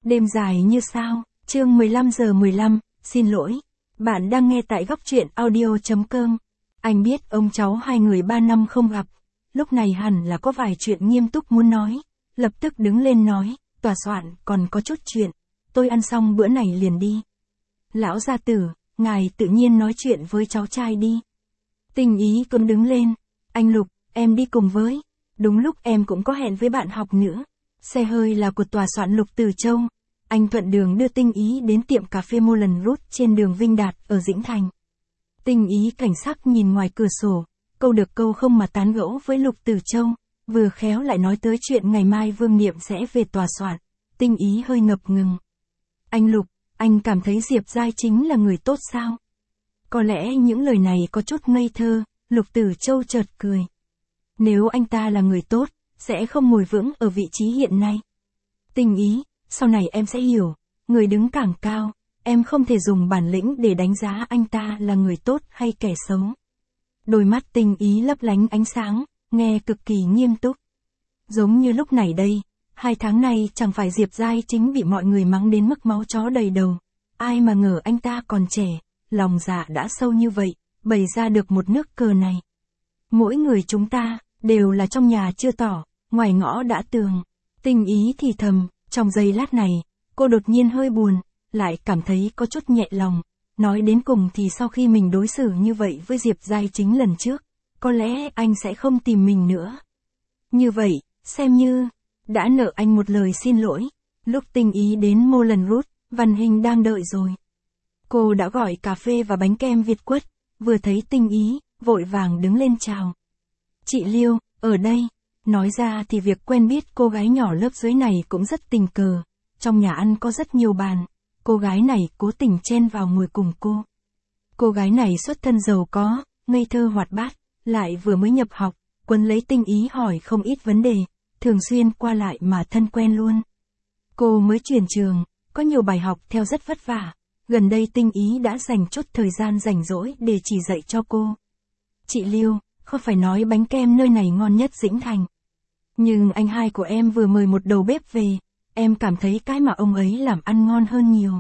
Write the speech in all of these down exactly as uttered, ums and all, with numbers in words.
Đêm dài như sao, chương mười lăm giờ mười lăm, xin lỗi. Bạn đang nghe tại góc truyện audio.com. Anh biết ông cháu hai người ba năm không gặp. Lúc này hẳn là có vài chuyện nghiêm túc muốn nói. Lập tức đứng lên nói, tòa soạn, còn có chút chuyện. Tôi ăn xong bữa này liền đi. Lão gia tử, ngài tự nhiên nói chuyện với cháu trai đi. Tình ý cũng đứng lên. Anh Lục, em đi cùng với. Đúng lúc em cũng có hẹn với bạn học nữa. Xe hơi là của tòa soạn Lục Từ Châu. Anh thuận đường đưa Tinh Ý đến tiệm cà phê Molen Root trên đường Vinh Đạt ở Dĩnh Thành. Tinh Ý cảnh sắc nhìn ngoài cửa sổ, câu được câu không mà tán gẫu với Lục Từ Châu, vừa khéo lại nói tới chuyện ngày mai Vương Niệm sẽ về tòa soạn. Tinh Ý hơi ngập ngừng. Anh Lục, anh cảm thấy Diệp Giai chính là người tốt sao? Có lẽ những lời này có chút ngây thơ, Lục Từ Châu chợt cười. Nếu anh ta là người tốt, sẽ không ngồi vững ở vị trí hiện nay. Tinh Ý, sau này em sẽ hiểu, người đứng càng cao, em không thể dùng bản lĩnh để đánh giá anh ta là người tốt hay kẻ xấu. Đôi mắt Tinh Ý lấp lánh ánh sáng, nghe cực kỳ nghiêm túc. Giống như lúc này đây, hai tháng nay chẳng phải Diệp Giai chính bị mọi người mắng đến mức máu chó đầy đầu. Ai mà ngờ anh ta còn trẻ, lòng dạ đã sâu như vậy, bày ra được một nước cờ này. Mỗi người chúng ta, đều là trong nhà chưa tỏ, ngoài ngõ đã tường. Tinh Ý thì thầm, trong giây lát này, cô đột nhiên hơi buồn, lại cảm thấy có chút nhẹ lòng. Nói đến cùng thì sau khi mình đối xử như vậy với Diệp Giai chính lần trước, có lẽ anh sẽ không tìm mình nữa. Như vậy, xem như, đã nợ anh một lời xin lỗi. Lúc Tinh Ý đến Molen Root, Văn Hình đang đợi rồi. Cô đã gọi cà phê và bánh kem Việt Quất, vừa thấy Tinh Ý, vội vàng đứng lên chào. Chị Liêu, ở đây. Nói ra thì việc quen biết cô gái nhỏ lớp dưới này cũng rất tình cờ. Trong nhà ăn có rất nhiều bàn. Cô gái này cố tình chen vào ngồi cùng cô. Cô gái này xuất thân giàu có, ngây thơ hoạt bát, lại vừa mới nhập học, Quấn lấy Tinh Ý hỏi không ít vấn đề, thường xuyên qua lại mà thân quen luôn. Cô mới chuyển trường, có nhiều bài học theo rất vất vả. Gần đây Tinh Ý đã dành chút thời gian rảnh rỗi để chỉ dạy cho cô. Chị Liêu, không phải nói bánh kem nơi này ngon nhất Dĩnh Thành. Nhưng anh hai của em vừa mời một đầu bếp về, em cảm thấy cái mà ông ấy làm ăn ngon hơn nhiều.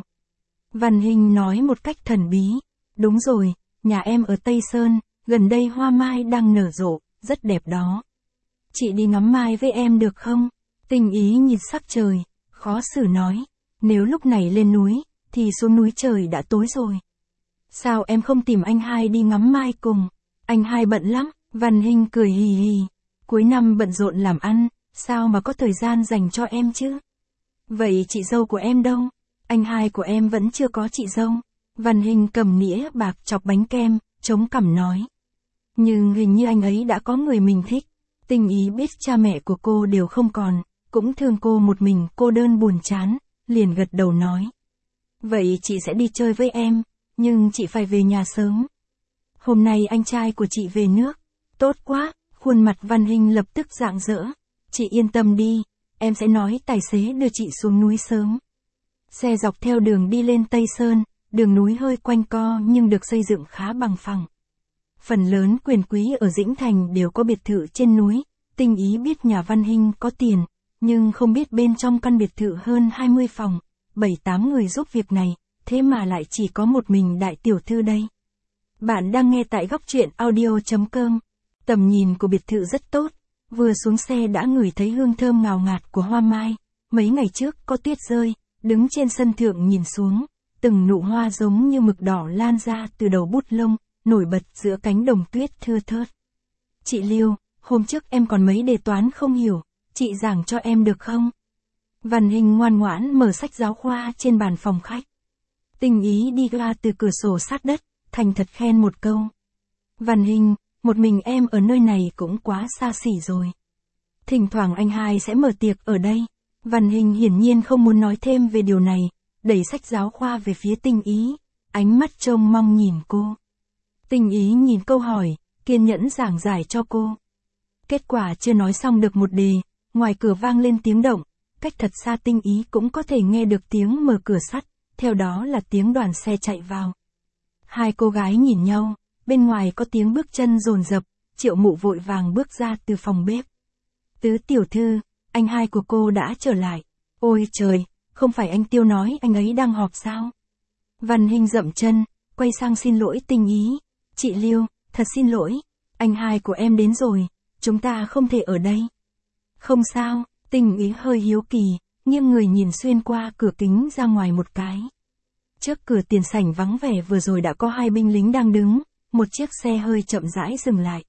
Văn Hình nói một cách thần bí. Đúng rồi, nhà em ở Tây Sơn, gần đây hoa mai đang nở rộ, rất đẹp đó. Chị đi ngắm mai với em được không? Tinh Ý nhìn sắc trời, khó xử nói. Nếu lúc này lên núi, thì xuống núi trời đã tối rồi. Sao em không tìm anh hai đi ngắm mai cùng? Anh hai bận lắm, Văn Hình cười hì hì. Cuối năm bận rộn làm ăn, sao mà có thời gian dành cho em chứ? Vậy chị dâu của em đâu? Anh hai của em vẫn chưa có chị dâu. Văn Hình cầm nĩa bạc chọc bánh kem, chống cằm nói. Nhưng hình như anh ấy đã có người mình thích. Tinh Ý biết cha mẹ của cô đều không còn, cũng thương cô một mình cô đơn buồn chán, liền gật đầu nói. Vậy chị sẽ đi chơi với em, nhưng chị phải về nhà sớm. Hôm nay anh trai của chị về nước. Tốt quá, khuôn mặt Văn Hình lập tức rạng rỡ. Chị yên tâm đi, em sẽ nói tài xế đưa chị xuống núi sớm. Xe dọc theo đường đi lên Tây Sơn, đường núi hơi quanh co nhưng được xây dựng khá bằng phẳng. Phần lớn quyền quý ở Dĩnh Thành đều có biệt thự trên núi. Tinh Ý biết nhà Văn Hình có tiền, nhưng không biết bên trong căn biệt thự hơn hai mươi phòng, bảy tám người giúp việc này, thế mà lại chỉ có một mình đại tiểu thư đây. Bạn đang nghe tại góc truyện audio.com. Tầm nhìn của biệt thự rất tốt, vừa xuống xe đã ngửi thấy hương thơm ngào ngạt của hoa mai. Mấy ngày trước có tuyết rơi, đứng trên sân thượng nhìn xuống, từng nụ hoa giống như mực đỏ lan ra từ đầu bút lông, nổi bật giữa cánh đồng tuyết thưa thớt. Chị Liêu, hôm trước em còn mấy đề toán không hiểu, chị giảng cho em được không? Văn Hình ngoan ngoãn mở sách giáo khoa trên bàn phòng khách. Tinh Ý đi ra từ cửa sổ sát đất, thành thật khen một câu. Văn Hình, một mình em ở nơi này cũng quá xa xỉ rồi. Thỉnh thoảng anh hai sẽ mở tiệc ở đây. Văn Hình hiển nhiên không muốn nói thêm về điều này, đẩy sách giáo khoa về phía Tinh Ý, ánh mắt trông mong nhìn cô. Tinh Ý nhìn câu hỏi, kiên nhẫn giảng giải cho cô. Kết quả chưa nói xong được một đề, ngoài cửa vang lên tiếng động, cách thật xa Tinh Ý cũng có thể nghe được tiếng mở cửa sắt, theo đó là tiếng đoàn xe chạy vào. Hai cô gái nhìn nhau, bên ngoài có tiếng bước chân dồn dập, Triệu Mụ vội vàng bước ra từ phòng bếp. Tứ tiểu thư, anh hai của cô đã trở lại. Ôi trời, không phải anh Tiêu nói anh ấy đang họp sao? Văn Hinh dậm chân, quay sang xin lỗi Tinh Ý. Chị Liêu, thật xin lỗi, anh hai của em đến rồi, chúng ta không thể ở đây. Không sao, Tinh Ý hơi hiếu kỳ, nghiêng người nhìn xuyên qua cửa kính ra ngoài một cái. Trước cửa tiền sảnh vắng vẻ vừa rồi đã có hai binh lính đang đứng, một chiếc xe hơi chậm rãi dừng lại.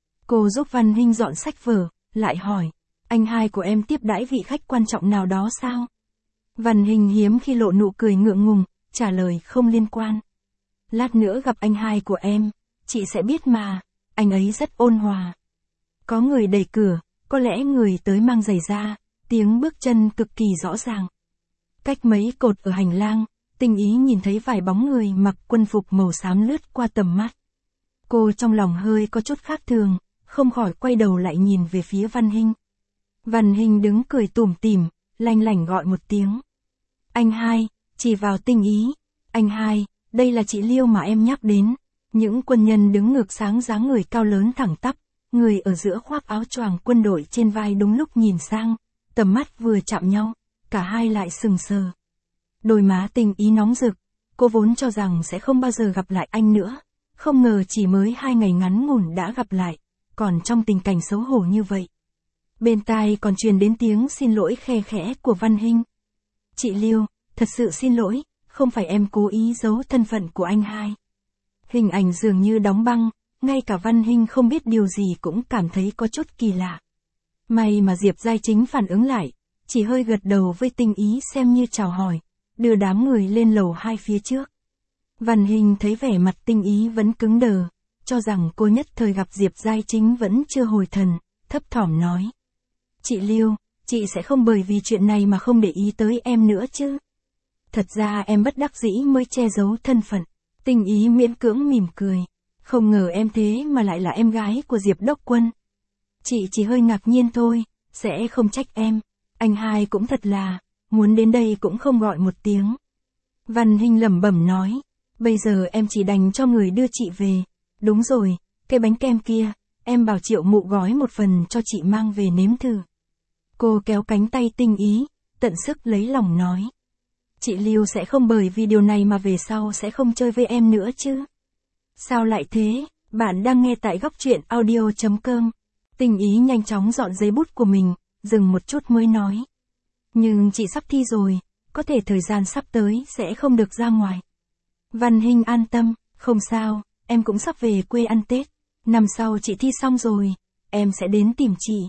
Cô giúp Văn Hinh dọn sách vở, lại hỏi, anh hai của em tiếp đãi vị khách quan trọng nào đó sao? Văn Hinh hiếm khi lộ nụ cười ngượng ngùng, trả lời không liên quan. Lát nữa gặp anh hai của em, chị sẽ biết mà, anh ấy rất ôn hòa. Có người đẩy cửa, có lẽ người tới mang giày da, tiếng bước chân cực kỳ rõ ràng. Cách mấy cột ở hành lang, Tinh Ý nhìn thấy vài bóng người mặc quân phục màu xám lướt qua tầm mắt. Cô trong lòng hơi có chút khác thường, không khỏi quay đầu lại nhìn về phía Văn Hinh. Văn Hinh đứng cười tủm tỉm, lanh lảnh gọi một tiếng. Anh hai, chỉ vào Tinh Ý. Anh hai, đây là chị Liêu mà em nhắc đến. Những quân nhân đứng ngược sáng dáng người cao lớn thẳng tắp, người ở giữa khoác áo choàng quân đội trên vai đúng lúc nhìn sang, tầm mắt vừa chạm nhau, cả hai lại sừng sờ. Đôi má Tinh Ý nóng rực, cô vốn cho rằng sẽ không bao giờ gặp lại anh nữa, không ngờ chỉ mới hai ngày ngắn ngủn đã gặp lại, còn trong tình cảnh xấu hổ như vậy. Bên tai còn truyền đến tiếng xin lỗi khe khẽ của Văn Hinh. Chị Liêu, thật sự xin lỗi, không phải em cố ý giấu thân phận của anh hai. Hình ảnh dường như đóng băng, ngay cả Văn Hinh không biết điều gì cũng cảm thấy có chút kỳ lạ. May mà Diệp Giai Chính phản ứng lại, chỉ hơi gật đầu với Tinh Ý xem như chào hỏi, đưa đám người lên lầu hai phía trước. Văn Hinh thấy vẻ mặt Tinh Ý vẫn cứng đờ, cho rằng cô nhất thời gặp Diệp Giai Chính vẫn chưa hồi thần, thấp thỏm nói. Chị Liêu, chị sẽ không bởi vì chuyện này mà không để ý tới em nữa chứ? Thật ra em bất đắc dĩ mới che giấu thân phận. Tinh Ý miễn cưỡng mỉm cười. Không ngờ em thế mà lại là em gái của Diệp Đốc Quân. Chị chỉ hơi ngạc nhiên thôi, sẽ không trách em. Anh hai cũng thật là, muốn đến đây cũng không gọi một tiếng. Văn Hinh lẩm bẩm nói. Bây giờ em chỉ đành cho người đưa chị về. Đúng rồi, cái bánh kem kia, em bảo Triệu Mụ gói một phần cho chị mang về nếm thử. Cô kéo cánh tay Tinh Ý, tận sức lấy lòng nói. Chị Liêu sẽ không bởi vì điều này mà về sau sẽ không chơi với em nữa chứ? Sao lại thế? Bạn đang nghe tại góc truyện audio chấm com. Tinh Ý nhanh chóng dọn giấy bút của mình, dừng một chút mới nói. Nhưng chị sắp thi rồi, có thể thời gian sắp tới sẽ không được ra ngoài. Văn Hinh an tâm, không sao, em cũng sắp về quê ăn Tết. Năm sau chị thi xong rồi, em sẽ đến tìm chị.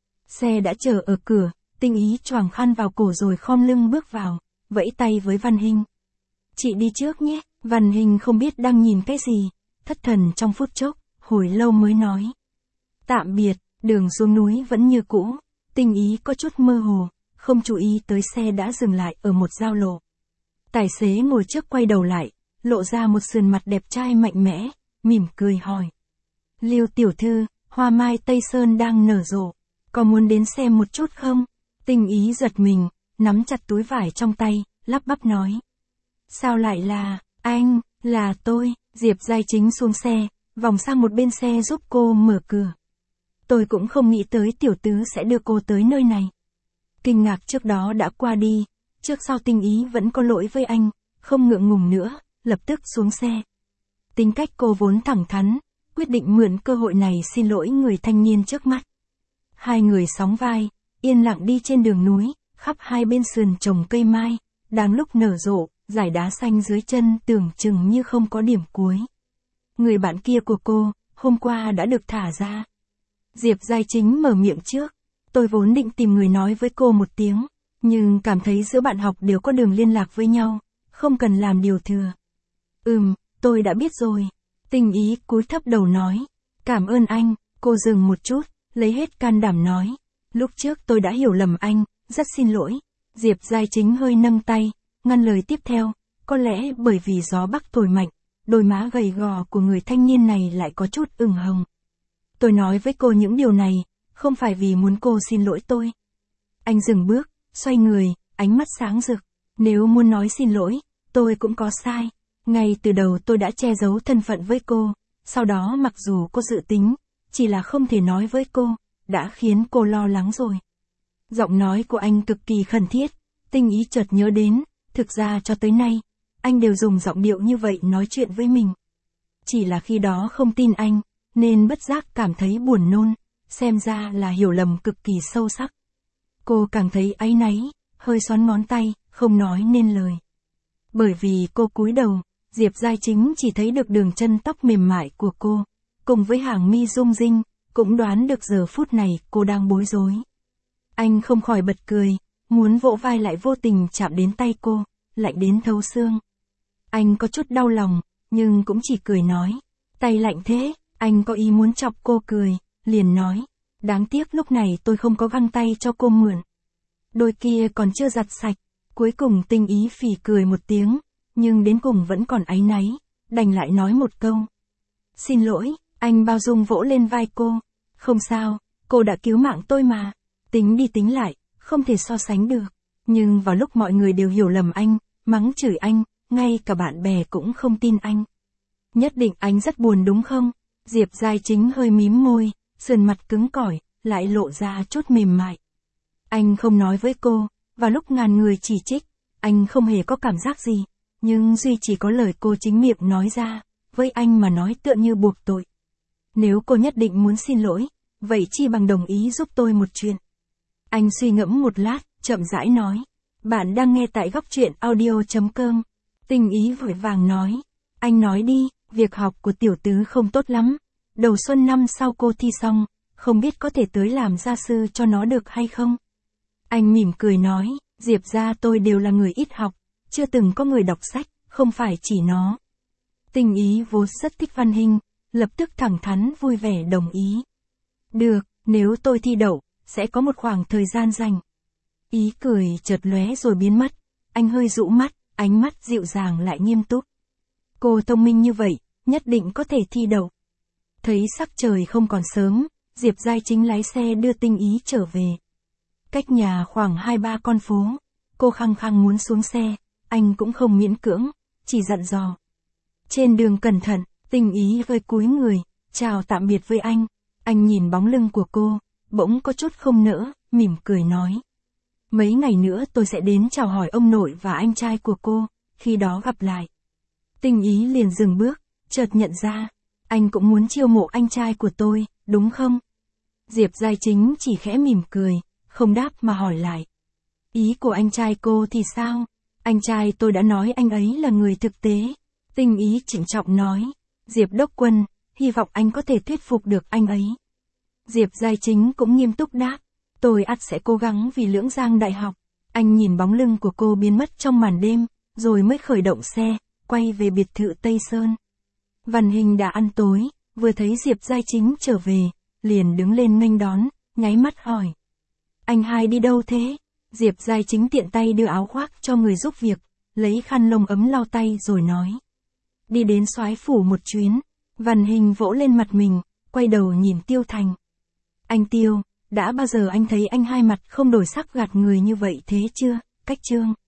Xe đã chờ ở cửa, Tinh Ý choàng khăn vào cổ rồi khom lưng bước vào, vẫy tay với Văn Hinh. Chị đi trước nhé. Văn Hinh không biết đang nhìn cái gì, thất thần trong phút chốc, hồi lâu mới nói. Tạm biệt, đường xuống núi vẫn như cũ, Tinh Ý có chút mơ hồ, không chú ý tới xe đã dừng lại ở một giao lộ. Tài xế ngồi trước quay đầu lại, lộ ra một sườn mặt đẹp trai mạnh mẽ, mỉm cười hỏi. Liêu tiểu thư, hoa mai Tây Sơn đang nở rộ, có muốn đến xem một chút không? Tinh Ý giật mình, nắm chặt túi vải trong tay, lắp bắp nói. Sao lại là, anh, là tôi, Diệp Giai Chính xuống xe, vòng sang một bên xe giúp cô mở cửa. Tôi cũng không nghĩ tới tiểu tứ sẽ đưa cô tới nơi này. Kinh ngạc trước đó đã qua đi, trước sau Tinh Ý vẫn có lỗi với anh, không ngượng ngùng nữa, lập tức xuống xe. Tính cách cô vốn thẳng thắn, quyết định mượn cơ hội này xin lỗi người thanh niên trước mắt. Hai người sóng vai, yên lặng đi trên đường núi, khắp hai bên sườn trồng cây mai, đang lúc nở rộ, dải đá xanh dưới chân tưởng chừng như không có điểm cuối. Người bạn kia của cô, hôm qua đã được thả ra. Diệp Giai Chính mở miệng trước. Tôi vốn định tìm người nói với cô một tiếng, nhưng cảm thấy giữa bạn học đều có đường liên lạc với nhau, không cần làm điều thừa. Ừm, tôi đã biết rồi. Tinh Ý cúi thấp đầu nói. Cảm ơn anh, cô dừng một chút, lấy hết can đảm nói. Lúc trước tôi đã hiểu lầm anh, rất xin lỗi. Diệp Giai Chính hơi nâng tay, ngăn lời tiếp theo, có lẽ bởi vì gió bắc thổi mạnh, đôi má gầy gò của người thanh niên này lại có chút ửng hồng. Tôi nói với cô những điều này, không phải vì muốn cô xin lỗi tôi. Anh dừng bước, xoay người, ánh mắt sáng rực. Nếu muốn nói xin lỗi, tôi cũng có sai. Ngay từ đầu tôi đã che giấu thân phận với cô, sau đó mặc dù cô dự tính, chỉ là không thể nói với cô, đã khiến cô lo lắng rồi. Giọng nói của anh cực kỳ khẩn thiết, Tinh Ý chợt nhớ đến, thực ra cho tới nay, anh đều dùng giọng điệu như vậy nói chuyện với mình. Chỉ là khi đó không tin anh, nên bất giác cảm thấy buồn nôn, xem ra là hiểu lầm cực kỳ sâu sắc. Cô càng thấy áy náy, hơi xoắn ngón tay, không nói nên lời. Bởi vì cô cúi đầu, Diệp Giai Chính chỉ thấy được đường chân tóc mềm mại của cô, cùng với hàng mi rung rinh, cũng đoán được giờ phút này cô đang bối rối. Anh không khỏi bật cười, muốn vỗ vai lại vô tình chạm đến tay cô, lạnh đến thấu xương. Anh có chút đau lòng, nhưng cũng chỉ cười nói, tay lạnh thế, anh có ý muốn chọc cô cười, liền nói, đáng tiếc lúc này tôi không có găng tay cho cô mượn. Đôi kia còn chưa giặt sạch, cuối cùng Tinh Ý phì cười một tiếng, nhưng đến cùng vẫn còn áy náy, đành lại nói một câu. Xin lỗi, anh bao dung vỗ lên vai cô, không sao, cô đã cứu mạng tôi mà, tính đi tính lại, không thể so sánh được, nhưng vào lúc mọi người đều hiểu lầm anh, mắng chửi anh, ngay cả bạn bè cũng không tin anh. Nhất định anh rất buồn đúng không? Diệp Giai Chính hơi mím môi, sườn mặt cứng cỏi, lại lộ ra chút mềm mại. Anh không nói với cô, và lúc ngàn người chỉ trích, anh không hề có cảm giác gì, nhưng duy chỉ có lời cô chính miệng nói ra, với anh mà nói tựa như buộc tội. Nếu cô nhất định muốn xin lỗi, vậy chi bằng đồng ý giúp tôi một chuyện. Anh suy ngẫm một lát, chậm rãi nói. Bạn đang nghe tại góc truyện audio chấm com. Tinh Ý vội vàng nói. Anh nói đi, việc học của tiểu tứ không tốt lắm. Đầu xuân năm sau cô thi xong, không biết có thể tới làm gia sư cho nó được hay không? Anh mỉm cười nói, Diệp gia tôi đều là người ít học, chưa từng có người đọc sách, không phải chỉ nó. Tinh Ý vốn rất thích văn hình, lập tức thẳng thắn vui vẻ đồng ý. Được, nếu tôi thi đậu, sẽ có một khoảng thời gian dành. Ý cười chợt lóe rồi biến mất, anh hơi dụ mắt, ánh mắt dịu dàng lại nghiêm túc. Cô thông minh như vậy, nhất định có thể thi đậu. Thấy sắc trời không còn sớm, Diệp Giai Chính lái xe đưa Tinh Ý trở về. Cách nhà khoảng hai ba con phố, cô khăng khăng muốn xuống xe, anh cũng không miễn cưỡng, chỉ dặn dò. Trên đường cẩn thận, Tinh Ý hơi cúi người, chào tạm biệt với anh. Anh nhìn bóng lưng của cô, bỗng có chút không nỡ, mỉm cười nói. Mấy ngày nữa tôi sẽ đến chào hỏi ông nội và anh trai của cô, khi đó gặp lại. Tinh Ý liền dừng bước, chợt nhận ra, anh cũng muốn chiêu mộ anh trai của tôi, đúng không? Diệp Giai Chính chỉ khẽ mỉm cười, không đáp mà hỏi lại. Ý của anh trai cô thì sao? Anh trai tôi đã nói anh ấy là người thực tế. Tinh Ý trịnh trọng nói. Diệp Đốc Quân, hy vọng anh có thể thuyết phục được anh ấy. Diệp Giai Chính cũng nghiêm túc đáp. Tôi ắt sẽ cố gắng vì Lưỡng Giang Đại học. Anh nhìn bóng lưng của cô biến mất trong màn đêm, rồi mới khởi động xe, quay về biệt thự Tây Sơn. Văn Hình đã ăn tối, vừa thấy Diệp Giai Chính trở về, liền đứng lên nghênh đón, nháy mắt hỏi. Anh hai đi đâu thế? Diệp Giai Chính tiện tay đưa áo khoác cho người giúp việc, lấy khăn lông ấm lau tay rồi nói. Đi đến Soái phủ một chuyến. Văn Hình vỗ lên mặt mình, quay đầu nhìn Tiêu Thành. Anh Tiêu, đã bao giờ anh thấy anh hai mặt không đổi sắc gạt người như vậy thế chưa? Cách Trương.